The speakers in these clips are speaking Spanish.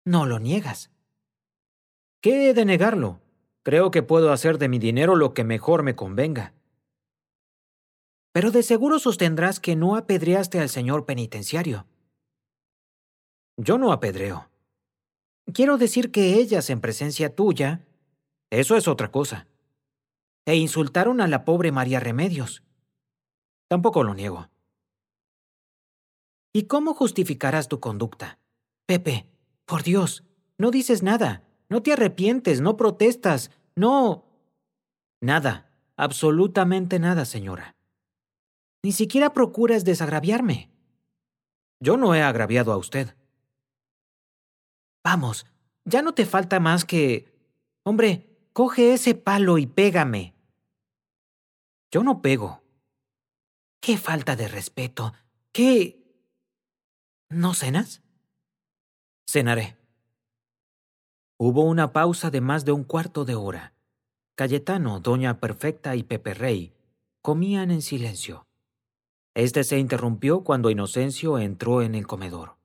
No lo niegas. ¿Qué he de negarlo? Creo que puedo hacer de mi dinero lo que mejor me convenga. Pero de seguro sostendrás que no apedreaste al señor penitenciario. Yo no apedreo. Quiero decir que ellas, en presencia tuya, Eso es otra cosa. insultaron a la pobre María Remedios. Tampoco lo niego. ¿Y cómo justificarás tu conducta? Pepe, por Dios, no dices nada, no te arrepientes, no protestas, no... Nada, absolutamente nada, señora. Ni siquiera procuras desagraviarme. Yo no he agraviado a usted. Vamos, ya no te falta más que... Hombre, coge ese palo y pégame. Yo no pego. ¡Qué falta de respeto! ¿Qué... ¿No cenas? Cenaré. Hubo una pausa de más de un cuarto de hora. Cayetano, Doña Perfecta y Pepe Rey comían en silencio. Este se interrumpió cuando Inocencio entró en el comedor.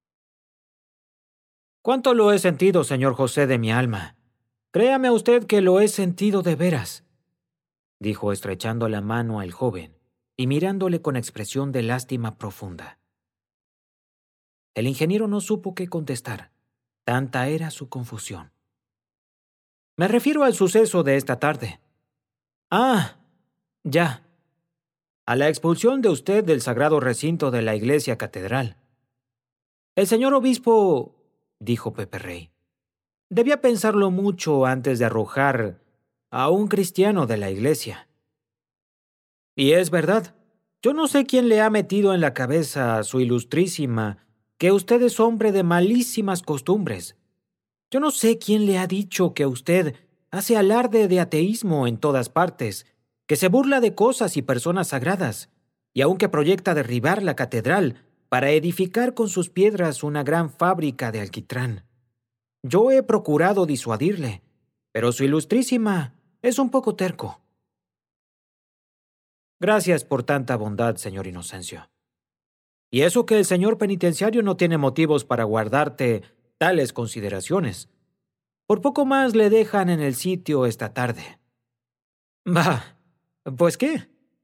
«¿Cuánto lo he sentido, señor José de mi alma? Créame usted que lo he sentido de veras», dijo estrechando la mano al joven y mirándole con expresión de lástima profunda. El ingeniero no supo qué contestar. Tanta era su confusión. «Me refiero al suceso de esta tarde». «Ah, ya. A la expulsión de usted del sagrado recinto de la iglesia catedral. El señor obispo», dijo Pepe Rey, «debía pensarlo mucho antes de arrojar a un cristiano de la iglesia». «Y es verdad. Yo no sé quién le ha metido en la cabeza a su ilustrísima que usted es hombre de malísimas costumbres. Yo no sé quién le ha dicho que usted hace alarde de ateísmo en todas partes, que se burla de cosas y personas sagradas, y aun que proyecta derribar la catedral para edificar con sus piedras una gran fábrica de alquitrán. Yo he procurado disuadirle, pero su ilustrísima es un poco terco». «Gracias por tanta bondad, señor Inocencio. Y eso que el señor penitenciario no tiene motivos para guardarte tales consideraciones. Por poco más le dejan en el sitio esta tarde». «Bah, pues qué.